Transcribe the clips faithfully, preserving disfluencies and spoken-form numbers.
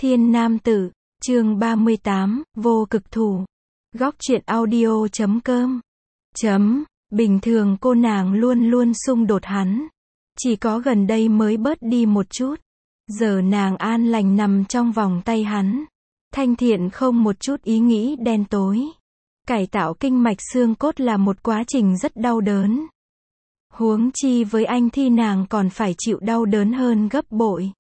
Thiên Nam Tử, chương ba mươi tám, vô cực thủ. Góc truyện audio chấm com. Chấm, bình thường cô nàng luôn luôn xung đột hắn. Chỉ có gần đây mới bớt đi một chút. Giờ nàng an lành nằm trong vòng tay hắn. Thanh Thiện không một chút ý nghĩ đen tối. Cải tạo kinh mạch xương cốt là một quá trình rất đau đớn. Huống chi với anh thì nàng còn phải chịu đau đớn hơn gấp bội.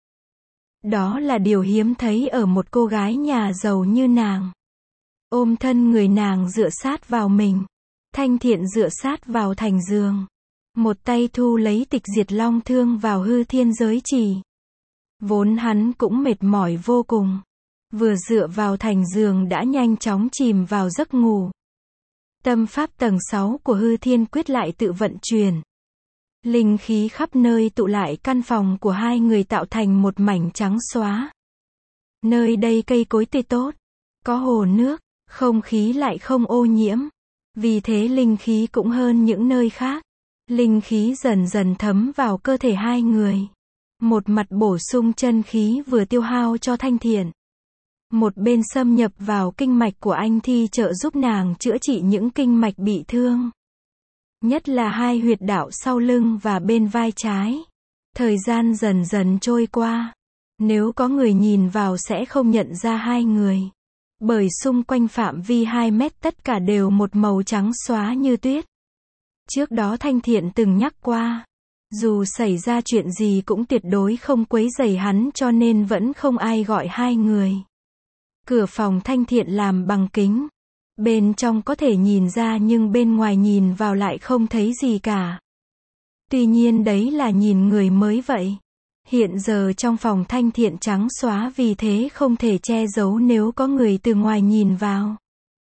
Đó là điều hiếm thấy ở một cô gái nhà giàu như nàng. Ôm thân người nàng dựa sát vào mình. Thanh Thiện dựa sát vào thành giường. Một tay thu lấy tịch diệt long thương vào hư thiên giới chỉ. Vốn hắn cũng mệt mỏi vô cùng. Vừa dựa vào thành giường đã nhanh chóng chìm vào giấc ngủ. Tâm pháp tầng sáu của hư thiên quyết lại tự vận chuyển. Linh khí khắp nơi tụ lại căn phòng của hai người tạo thành một mảnh trắng xóa. Nơi đây cây cối tươi tốt, có hồ nước, không khí lại không ô nhiễm. Vì thế linh khí cũng hơn những nơi khác. Linh khí dần dần thấm vào cơ thể hai người. Một mặt bổ sung chân khí vừa tiêu hao cho Thanh Thiện. Một bên xâm nhập vào kinh mạch của anh thi trợ giúp nàng chữa trị những kinh mạch bị thương. Nhất là hai huyệt đạo sau lưng và bên vai trái. Thời gian dần dần trôi qua. Nếu có người nhìn vào sẽ không nhận ra hai người. Bởi xung quanh phạm vi hai mét tất cả đều một màu trắng xóa như tuyết. Trước đó Thanh Thiện từng nhắc qua. Dù xảy ra chuyện gì cũng tuyệt đối không quấy rầy hắn cho nên vẫn không ai gọi hai người. Cửa phòng Thanh Thiện làm bằng kính. Bên trong có thể nhìn ra nhưng bên ngoài nhìn vào lại không thấy gì cả. Tuy nhiên đấy là nhìn người mới vậy. Hiện giờ trong phòng Thanh Thiện trắng xóa vì thế không thể che giấu nếu có người từ ngoài nhìn vào.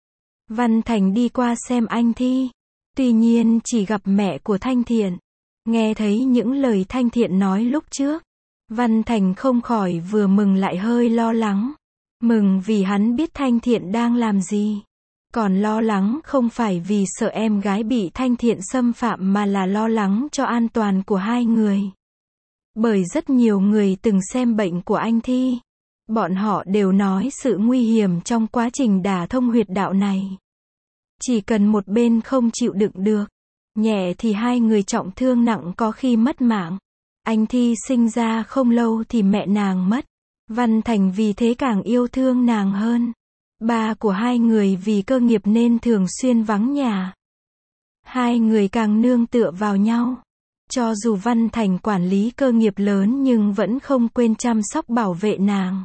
Văn Thành đi qua xem anh thi. Tuy nhiên chỉ gặp mẹ của Thanh Thiện. Nghe thấy những lời Thanh Thiện nói lúc trước. Văn Thành không khỏi vừa mừng lại hơi lo lắng. Mừng vì hắn biết Thanh Thiện đang làm gì. Còn lo lắng không phải vì sợ em gái bị Thanh Thiện xâm phạm mà là lo lắng cho an toàn của hai người. Bởi rất nhiều người từng xem bệnh của anh Thi. Bọn họ đều nói sự nguy hiểm trong quá trình đả thông huyệt đạo này. Chỉ cần một bên không chịu đựng được. Nhẹ thì hai người trọng thương nặng có khi mất mạng. Anh Thi sinh ra không lâu thì mẹ nàng mất. Văn Thành vì thế càng yêu thương nàng hơn. Ba của hai người vì cơ nghiệp nên thường xuyên vắng nhà. Hai người càng nương tựa vào nhau. Cho dù Văn Thành quản lý cơ nghiệp lớn nhưng vẫn không quên chăm sóc bảo vệ nàng.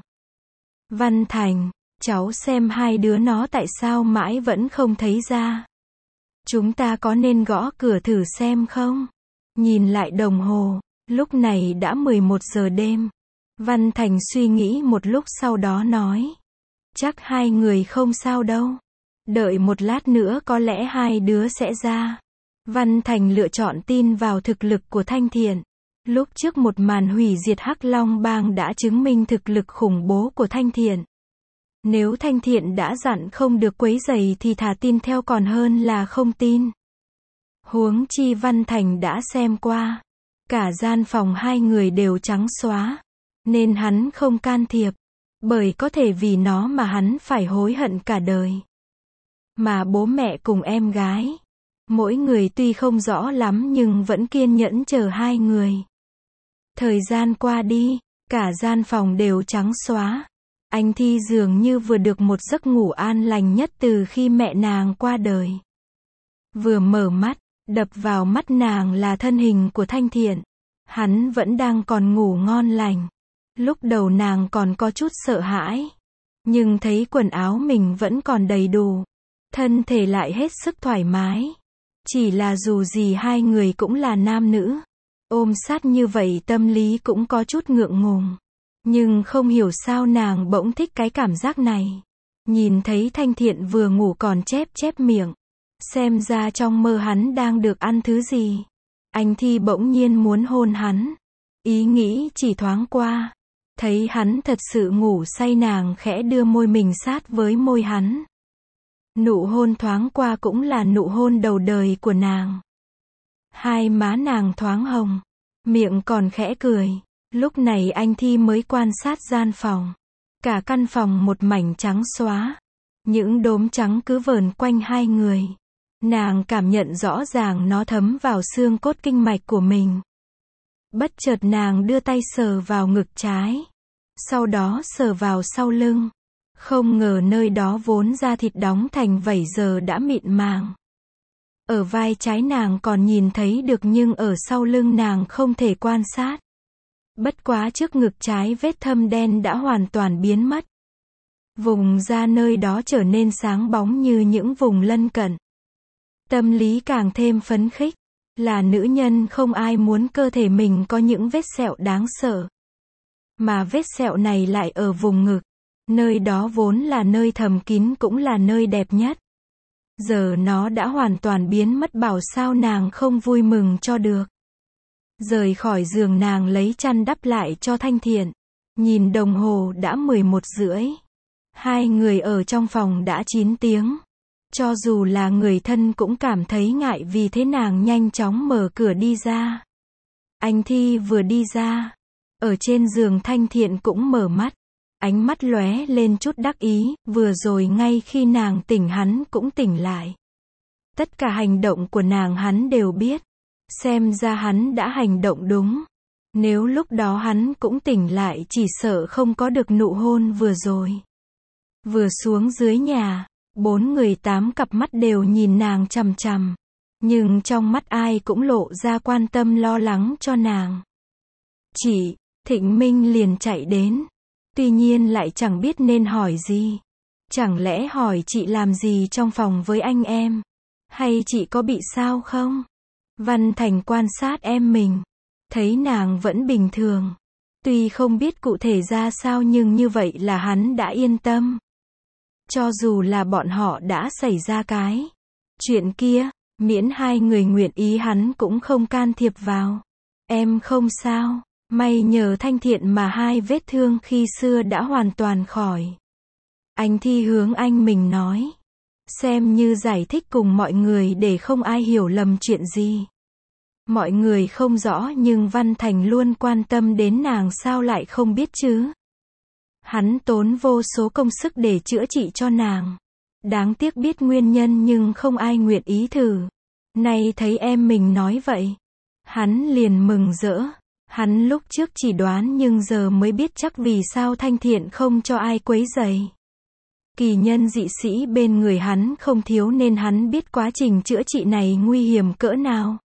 Văn Thành, cháu xem hai đứa nó tại sao mãi vẫn không thấy ra. Chúng ta có nên gõ cửa thử xem không? Nhìn lại đồng hồ, lúc này đã mười một giờ đêm. Văn Thành suy nghĩ một lúc sau đó nói. Chắc hai người không sao đâu. Đợi một lát nữa có lẽ hai đứa sẽ ra. Văn Thành lựa chọn tin vào thực lực của Thanh Thiện. Lúc trước một màn hủy diệt Hắc Long Bang đã chứng minh thực lực khủng bố của Thanh Thiện. Nếu Thanh Thiện đã dặn không được quấy rầy thì thà tin theo còn hơn là không tin. Huống chi Văn Thành đã xem qua. Cả gian phòng hai người đều trắng xóa. Nên hắn không can thiệp. Bởi có thể vì nó mà hắn phải hối hận cả đời. Mà bố mẹ cùng em gái. Mỗi người tuy không rõ lắm nhưng vẫn kiên nhẫn chờ hai người. Thời gian qua đi, cả gian phòng đều trắng xóa. Anh Thi dường như vừa được một giấc ngủ an lành nhất từ khi mẹ nàng qua đời. Vừa mở mắt, đập vào mắt nàng là thân hình của Thanh Thiện. Hắn vẫn đang còn ngủ ngon lành. Lúc đầu nàng còn có chút sợ hãi. Nhưng thấy quần áo mình vẫn còn đầy đủ. Thân thể lại hết sức thoải mái. Chỉ là dù gì hai người cũng là nam nữ. Ôm sát như vậy tâm lý cũng có chút ngượng ngùng. Nhưng không hiểu sao nàng bỗng thích cái cảm giác này. Nhìn thấy Thanh Thiện vừa ngủ còn chép chép miệng. Xem ra trong mơ hắn đang được ăn thứ gì. Anh Thi bỗng nhiên muốn hôn hắn. Ý nghĩ chỉ thoáng qua. Thấy hắn thật sự ngủ say nàng khẽ đưa môi mình sát với môi hắn. Nụ hôn thoáng qua cũng là nụ hôn đầu đời của nàng. Hai má nàng thoáng hồng. Miệng còn khẽ cười. Lúc này anh Thi mới quan sát gian phòng. Cả căn phòng một mảnh trắng xóa. Những đốm trắng cứ vờn quanh hai người. Nàng cảm nhận rõ ràng nó thấm vào xương cốt kinh mạch của mình. Bất chợt nàng đưa tay sờ vào ngực trái. Sau đó sờ vào sau lưng. Không ngờ nơi đó vốn da thịt đóng thành vảy giờ đã mịn màng. Ở vai trái nàng còn nhìn thấy được nhưng ở sau lưng nàng không thể quan sát. Bất quá trước ngực trái vết thâm đen đã hoàn toàn biến mất. Vùng da nơi đó trở nên sáng bóng như những vùng lân cận. Tâm lý càng thêm phấn khích. Là nữ nhân không ai muốn cơ thể mình có những vết sẹo đáng sợ. Mà vết sẹo này lại ở vùng ngực. Nơi đó vốn là nơi thầm kín cũng là nơi đẹp nhất. Giờ nó đã hoàn toàn biến mất, bảo sao nàng không vui mừng cho được. Rời khỏi giường nàng lấy chăn đắp lại cho Thanh Thiện. Nhìn đồng hồ đã mười một rưỡi. Hai người ở trong phòng đã chín tiếng. Cho dù là người thân cũng cảm thấy ngại, vì thế nàng nhanh chóng mở cửa đi ra. Anh Thi vừa đi ra. Ở trên giường Thanh Thiện cũng mở mắt. Ánh mắt lóe lên chút đắc ý, vừa rồi ngay khi nàng tỉnh hắn cũng tỉnh lại. Tất cả hành động của nàng hắn đều biết. Xem ra hắn đã hành động đúng. Nếu lúc đó hắn cũng tỉnh lại chỉ sợ không có được nụ hôn vừa rồi. Vừa xuống dưới nhà, bốn người tám cặp mắt đều nhìn nàng chằm chằm. Nhưng trong mắt ai cũng lộ ra quan tâm lo lắng cho nàng. Chị, Thịnh Minh liền chạy đến. Tuy nhiên lại chẳng biết nên hỏi gì. Chẳng lẽ hỏi chị làm gì trong phòng với anh em? Hay chị có bị sao không? Văn Thành quan sát em mình. Thấy nàng vẫn bình thường. Tuy không biết cụ thể ra sao nhưng như vậy là hắn đã yên tâm. Cho dù là bọn họ đã xảy ra cái chuyện kia, miễn hai người nguyện ý hắn cũng không can thiệp vào. Em không sao. May nhờ Thanh Thiện mà hai vết thương khi xưa đã hoàn toàn khỏi. Anh Thi hướng anh mình nói. Xem như giải thích cùng mọi người để không ai hiểu lầm chuyện gì. Mọi người không rõ nhưng Văn Thành luôn quan tâm đến nàng, sao lại không biết chứ. Hắn tốn vô số công sức để chữa trị cho nàng. Đáng tiếc biết nguyên nhân nhưng không ai nguyện ý thử. Nay thấy em mình nói vậy. Hắn liền mừng rỡ. Hắn lúc trước chỉ đoán nhưng giờ mới biết chắc vì sao Thanh Thiện không cho ai quấy rầy. Kỳ nhân dị sĩ bên người hắn không thiếu nên hắn biết quá trình chữa trị này nguy hiểm cỡ nào.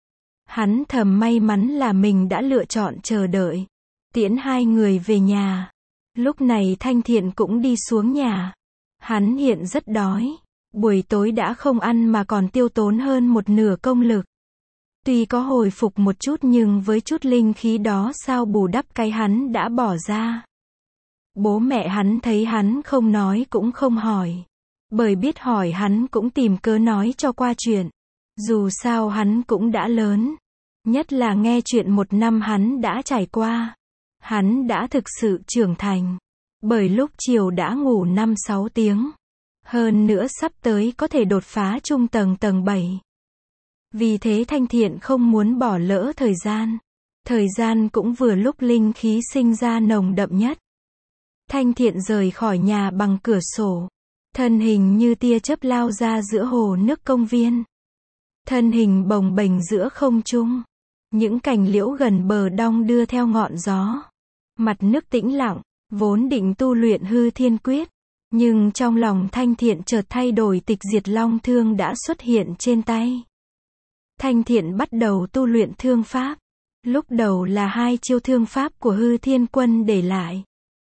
Hắn thầm may mắn là mình đã lựa chọn chờ đợi. Tiễn hai người về nhà. Lúc này Thanh Thiện cũng đi xuống nhà. Hắn hiện rất đói. Buổi tối đã không ăn mà còn tiêu tốn hơn một nửa công lực. Tuy có hồi phục một chút nhưng với chút linh khí đó sao bù đắp cái hắn đã bỏ ra. Bố mẹ hắn thấy hắn không nói cũng không hỏi. Bởi biết hỏi hắn cũng tìm cớ nói cho qua chuyện. Dù sao hắn cũng đã lớn. Nhất là nghe chuyện một năm hắn đã trải qua. Hắn đã thực sự trưởng thành. Bởi lúc chiều đã ngủ năm sáu tiếng. Hơn nữa sắp tới có thể đột phá trung tầng tầng bảy. Vì thế Thanh Thiện không muốn bỏ lỡ thời gian. Thời gian cũng vừa lúc linh khí sinh ra nồng đậm nhất. Thanh Thiện rời khỏi nhà bằng cửa sổ. Thân hình như tia chớp lao ra giữa hồ nước công viên. Thân hình bồng bềnh giữa không trung. Những cành liễu gần bờ đong đưa theo ngọn gió. Mặt nước tĩnh lặng, vốn định tu luyện hư thiên quyết. Nhưng trong lòng Thanh Thiện chợt thay đổi, tịch diệt long thương đã xuất hiện trên tay. Thanh Thiện bắt đầu tu luyện thương pháp. Lúc đầu là hai chiêu thương pháp của hư thiên quân để lại.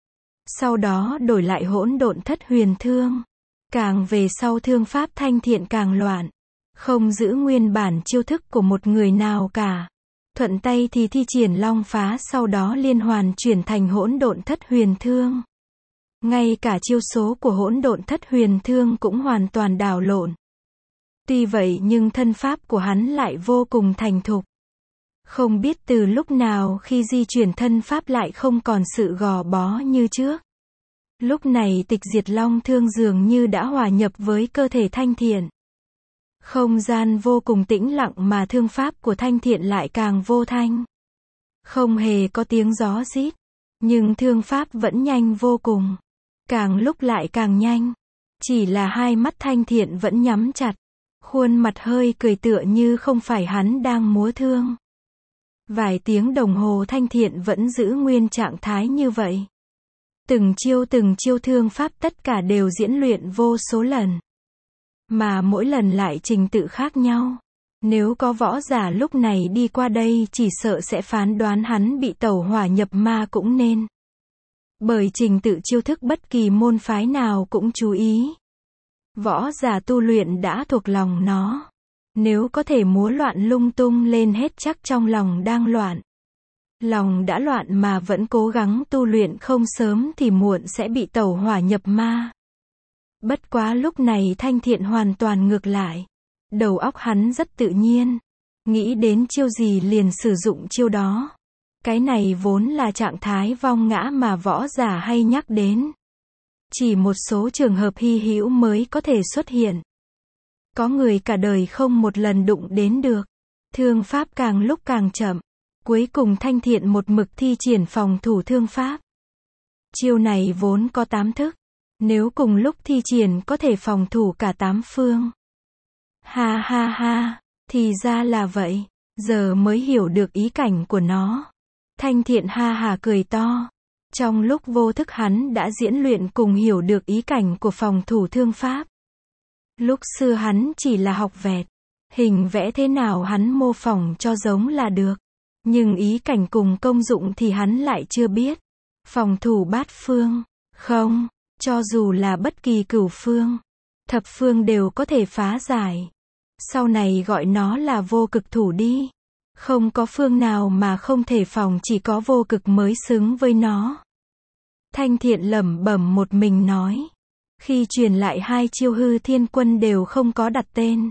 Sau đó đổi lại hỗn độn thất huyền thương. Càng về sau thương pháp Thanh Thiện càng loạn. Không giữ nguyên bản chiêu thức của một người nào cả. Thuận tay thì thi triển long phá, sau đó liên hoàn chuyển thành hỗn độn thất huyền thương. Ngay cả chiêu số của hỗn độn thất huyền thương cũng hoàn toàn đảo lộn. Tuy vậy nhưng thân pháp của hắn lại vô cùng thành thục. Không biết từ lúc nào khi di chuyển thân pháp lại không còn sự gò bó như trước. Lúc này tịch diệt long thương dường như đã hòa nhập với cơ thể Thanh Thiện. Không gian vô cùng tĩnh lặng mà thương pháp của Thanh Thiện lại càng vô thanh. Không hề có tiếng gió rít. Nhưng thương pháp vẫn nhanh vô cùng. càng lúc lại càng nhanh. Chỉ là hai mắt Thanh Thiện vẫn nhắm chặt, khuôn mặt hơi cười tựa như không phải hắn đang múa thương. Vài tiếng đồng hồ Thanh Thiện vẫn giữ nguyên trạng thái như vậy. Từng chiêu từng chiêu thương pháp tất cả đều diễn luyện vô số lần. Mà mỗi lần lại trình tự khác nhau. Nếu có võ giả lúc này đi qua đây chỉ sợ sẽ phán đoán hắn bị tẩu hỏa nhập ma cũng nên. Bởi trình tự chiêu thức bất kỳ môn phái nào cũng chú ý. Võ giả tu luyện đã thuộc lòng nó. Nếu có thể múa loạn lung tung lên hết chắc trong lòng đang loạn. Lòng đã loạn mà vẫn cố gắng tu luyện không sớm thì muộn sẽ bị tẩu hỏa nhập ma. Bất quá lúc này Thanh Thiện hoàn toàn ngược lại. Đầu óc hắn rất tự nhiên. Nghĩ đến chiêu gì liền sử dụng chiêu đó. Cái này vốn là trạng thái vong ngã mà võ giả hay nhắc đến. Chỉ một số trường hợp hy hữu mới có thể xuất hiện. Có người cả đời không một lần đụng đến được. Thương pháp càng lúc càng chậm. Cuối cùng Thanh Thiện một mực thi triển phòng thủ thương pháp. Chiêu này vốn có tám thức. Nếu cùng lúc thi triển có thể phòng thủ cả tám phương. Ha ha ha, thì ra là vậy. Giờ mới hiểu được ý cảnh của nó. Thanh Thiện ha hà cười to. Trong lúc vô thức hắn đã diễn luyện cùng hiểu được ý cảnh của phòng thủ thương pháp. Lúc xưa hắn chỉ là học vẹt. Hình vẽ thế nào hắn mô phỏng cho giống là được. Nhưng ý cảnh cùng công dụng thì hắn lại chưa biết. Phòng thủ bát phương. Không, cho dù là bất kỳ cửu phương, thập phương đều có thể phá giải. Sau này gọi nó là vô cực thủ đi. Không có phương nào mà không thể phòng, chỉ có vô cực mới xứng với nó. Thanh Thiện lẩm bẩm một mình nói. Khi truyền lại hai chiêu Hư Thiên Quân đều không có đặt tên.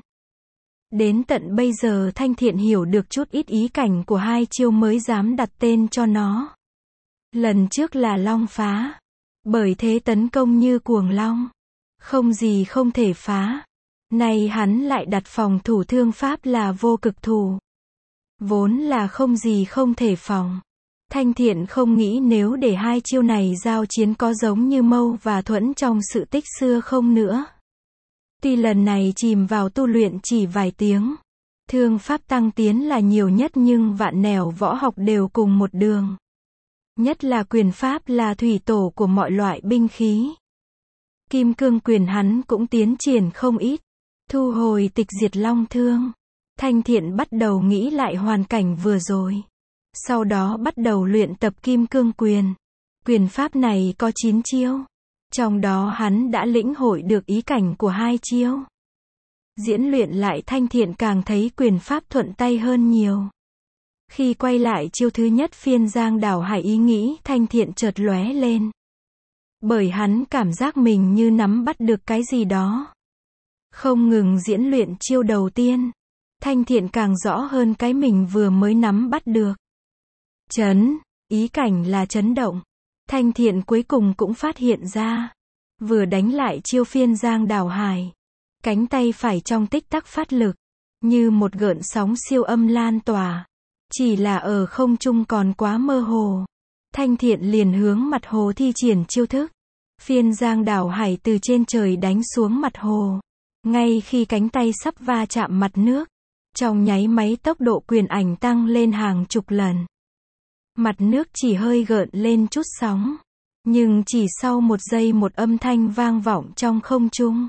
Đến tận bây giờ Thanh Thiện hiểu được chút ít ý cảnh của hai chiêu mới dám đặt tên cho nó. Lần trước là Long Phá. Bởi thế tấn công như cuồng long. Không gì không thể phá. Nay hắn lại đặt phòng thủ thương pháp là vô cực thủ. Vốn là không gì không thể phòng. Thanh Thiện không nghĩ nếu để hai chiêu này giao chiến có giống như Mâu và Thuẫn trong sự tích xưa không nữa. Tuy lần này chìm vào tu luyện chỉ vài tiếng. Thương pháp tăng tiến là nhiều nhất nhưng vạn nẻo võ học đều cùng một đường. Nhất là quyền pháp là thủy tổ của mọi loại binh khí. Kim cương quyền hắn cũng tiến triển không ít. Thu hồi tịch diệt long thương. Thanh Thiện bắt đầu nghĩ lại hoàn cảnh vừa rồi. Sau đó bắt đầu luyện tập kim cương quyền. Quyền pháp này có chín chiêu. Trong đó hắn đã lĩnh hội được ý cảnh của hai chiêu. Diễn luyện lại Thanh Thiện càng thấy quyền pháp thuận tay hơn nhiều. Khi quay lại chiêu thứ nhất phiên giang đảo hải, ý nghĩ Thanh Thiện chợt lóe lên. Bởi hắn cảm giác mình như nắm bắt được cái gì đó. Không ngừng diễn luyện chiêu đầu tiên. Thanh Thiện càng rõ hơn cái mình vừa mới nắm bắt được. Chấn, ý cảnh là chấn động. Thanh Thiện cuối cùng cũng phát hiện ra. Vừa đánh lại chiêu phiên giang đảo hải. Cánh tay phải trong tích tắc phát lực. Như một gợn sóng siêu âm lan tỏa. Chỉ là ở không trung còn quá mơ hồ. Thanh Thiện liền hướng mặt hồ thi triển chiêu thức. Phiên giang đảo hải từ trên trời đánh xuống mặt hồ. Ngay khi cánh tay sắp va chạm mặt nước. Trong nháy máy tốc độ quyền ảnh tăng lên hàng chục lần. Mặt nước chỉ hơi gợn lên chút sóng. Nhưng chỉ sau một giây một âm thanh vang vọng trong không trung.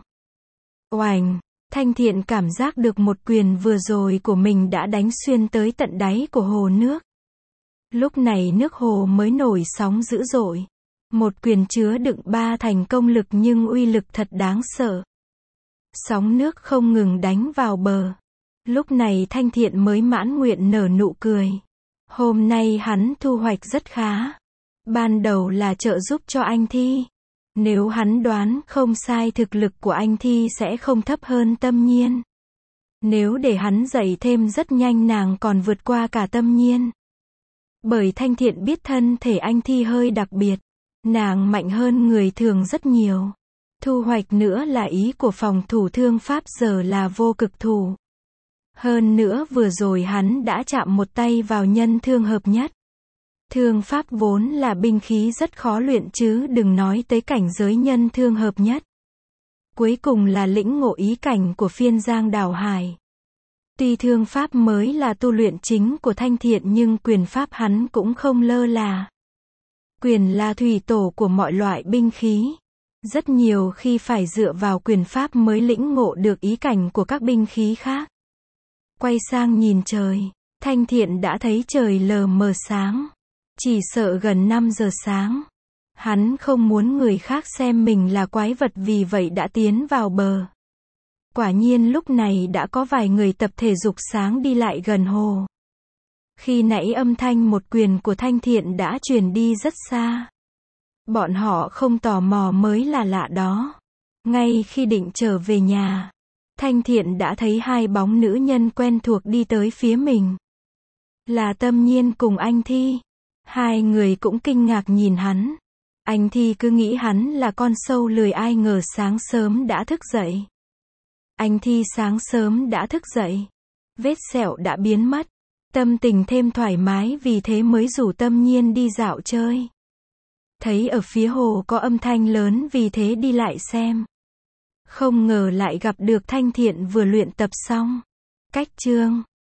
Oành! Thanh Thiện cảm giác được một quyền vừa rồi của mình đã đánh xuyên tới tận đáy của hồ nước. Lúc này nước hồ mới nổi sóng dữ dội. Một quyền chứa đựng ba thành công lực nhưng uy lực thật đáng sợ. Sóng nước không ngừng đánh vào bờ. Lúc này Thanh Thiện mới mãn nguyện nở nụ cười. Hôm nay hắn thu hoạch rất khá. Ban đầu là trợ giúp cho anh Thi. Nếu hắn đoán không sai thực lực của anh Thi sẽ không thấp hơn Tâm Nhiên. Nếu để hắn dạy thêm rất nhanh nàng còn vượt qua cả Tâm Nhiên. Bởi Thanh Thiện biết thân thể anh Thi hơi đặc biệt. Nàng mạnh hơn người thường rất nhiều. Thu hoạch nữa là ý của phòng thủ thương pháp giờ là vô cực thủ. Hơn nữa vừa rồi hắn đã chạm một tay vào nhân thương hợp nhất. Thương pháp vốn là binh khí rất khó luyện chứ đừng nói tới cảnh giới nhân thương hợp nhất. Cuối cùng là lĩnh ngộ ý cảnh của phiên giang đảo hải. Tuy thương pháp mới là tu luyện chính của Thanh Thiện nhưng quyền pháp hắn cũng không lơ là. Quyền là thủy tổ của mọi loại binh khí. Rất nhiều khi phải dựa vào quyền pháp mới lĩnh ngộ được ý cảnh của các binh khí khác. Quay sang nhìn trời, Thanh Thiện đã thấy trời lờ mờ sáng. Chỉ sợ gần năm giờ sáng. Hắn không muốn người khác xem mình là quái vật vì vậy đã tiến vào bờ. Quả nhiên lúc này đã có vài người tập thể dục sáng đi lại gần hồ. Khi nãy âm thanh một quyền của Thanh Thiện đã truyền đi rất xa. Bọn họ không tò mò mới là lạ đó. Ngay khi định trở về nhà, Thanh Thiện đã thấy hai bóng nữ nhân quen thuộc đi tới phía mình. Là Tâm Nhiên cùng Anh Thi. Hai người cũng kinh ngạc nhìn hắn. Anh Thi cứ nghĩ hắn là con sâu lười ai ngờ sáng sớm đã thức dậy. Anh Thi sáng sớm đã thức dậy. Vết sẹo đã biến mất. Tâm tình thêm thoải mái vì thế mới rủ Tâm Nhiên đi dạo chơi. Thấy ở phía hồ có âm thanh lớn vì thế đi lại xem. Không ngờ lại gặp được Thanh Thiện vừa luyện tập xong. Cách chương